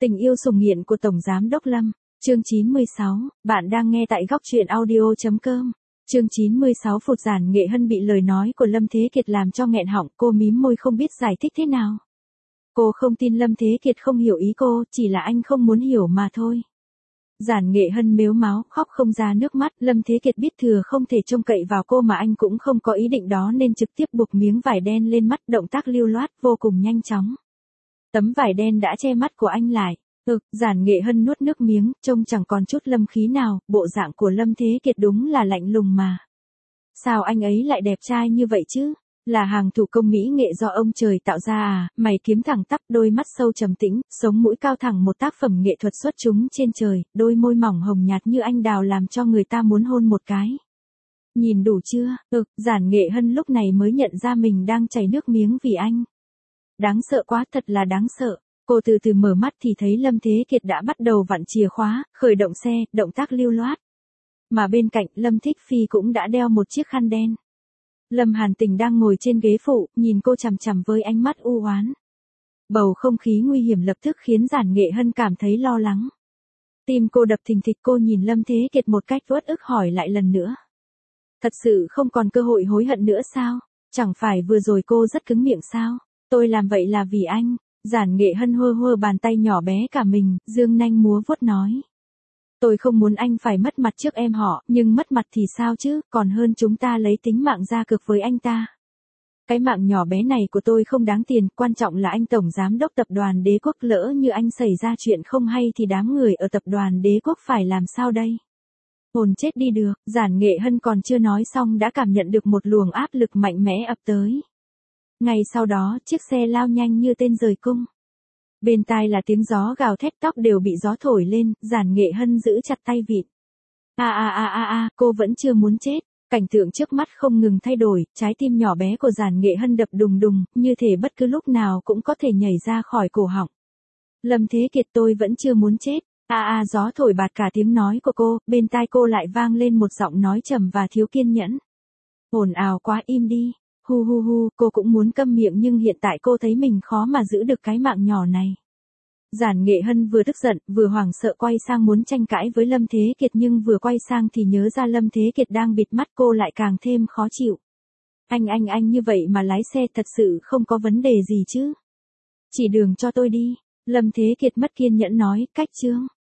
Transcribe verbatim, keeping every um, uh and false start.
Tình yêu sủng nghiện của Tổng Giám Đốc Lâm, chương chín mươi sáu, bạn đang nghe tại góc truyện audio.com. Chương chín mươi sáu Phụt Giản Nghệ Hân bị lời nói của Lâm Thế Kiệt làm cho nghẹn họng, cô mím môi không biết giải thích thế nào. Cô không tin Lâm Thế Kiệt không hiểu ý cô, chỉ là anh không muốn hiểu mà thôi. Giản Nghệ Hân mếu máo, khóc không ra nước mắt, Lâm Thế Kiệt biết thừa không thể trông cậy vào cô mà anh cũng không có ý định đó nên trực tiếp buộc miếng vải đen lên mắt, động tác lưu loát, vô cùng nhanh chóng. Tấm vải đen đã che mắt của anh lại. Ực, Giản Nghệ Hân nuốt nước miếng, trông chẳng còn chút lâm khí nào, bộ dạng của Lâm Thế Kiệt đúng là lạnh lùng mà. Sao anh ấy lại đẹp trai như vậy chứ? Là hàng thủ công mỹ nghệ do ông trời tạo ra à? Mày kiếm thẳng tắp, đôi mắt sâu trầm tĩnh, sống mũi cao thẳng, một tác phẩm nghệ thuật xuất chúng trên trời, đôi môi mỏng hồng nhạt như anh đào làm cho người ta muốn hôn một cái. Nhìn đủ chưa? Ực, Giản Nghệ Hân lúc này mới nhận ra mình đang chảy nước miếng vì anh. Đáng sợ quá, thật là đáng sợ. Cô từ từ mở mắt thì thấy Lâm Thế Kiệt đã bắt đầu vặn chìa khóa, khởi động xe, động tác lưu loát. Mà bên cạnh, Lâm Thích Phi cũng đã đeo một chiếc khăn đen. Lâm Hàn Tình đang ngồi trên ghế phụ, nhìn cô chằm chằm với ánh mắt u oán. Bầu không khí nguy hiểm lập tức khiến Giản Nghệ Hân cảm thấy lo lắng. Tim cô đập thình thịch, cô nhìn Lâm Thế Kiệt một cách uất ức hỏi lại lần nữa. Thật sự không còn cơ hội hối hận nữa sao? Chẳng phải vừa rồi cô rất cứng miệng sao? Tôi làm vậy là vì anh. Giản Nghệ Hân hơ hơ bàn tay nhỏ bé cả mình, dương nanh múa vuốt nói. Tôi không muốn anh phải mất mặt trước em họ, nhưng mất mặt thì sao chứ, còn hơn chúng ta lấy tính mạng ra cược với anh ta. Cái mạng nhỏ bé này của tôi không đáng tiền, quan trọng là anh Tổng Giám Đốc Tập đoàn Đế Quốc, lỡ như anh xảy ra chuyện không hay thì đám người ở Tập đoàn Đế Quốc phải làm sao đây? Hồn chết đi được, Giản Nghệ Hân còn chưa nói xong đã cảm nhận được một luồng áp lực mạnh mẽ ập tới. Ngay sau đó, chiếc xe lao nhanh như tên rời cung. Bên tai là tiếng gió gào thét, tóc đều bị gió thổi lên, Giản Nghệ Hân giữ chặt tay vịn. A a a a a, cô vẫn chưa muốn chết. Cảnh tượng trước mắt không ngừng thay đổi, trái tim nhỏ bé của Giản Nghệ Hân đập đùng đùng, như thể bất cứ lúc nào cũng có thể nhảy ra khỏi cổ họng. Lâm Thế Kiệt, tôi vẫn chưa muốn chết. A a, gió thổi bạt cả tiếng nói của cô, bên tai cô lại vang lên một giọng nói trầm và thiếu kiên nhẫn. Ồn ào quá, im đi. Hu hu hu, cô cũng muốn câm miệng nhưng hiện tại cô thấy mình khó mà giữ được cái mạng nhỏ này. Giản Nghệ Hân vừa tức giận, vừa hoảng sợ quay sang muốn tranh cãi với Lâm Thế Kiệt, nhưng vừa quay sang thì nhớ ra Lâm Thế Kiệt đang bịt mắt, cô lại càng thêm khó chịu. Anh anh anh như vậy mà lái xe thật sự không có vấn đề gì chứ? Chỉ đường cho tôi đi. Lâm Thế Kiệt mất kiên nhẫn nói, cách chương.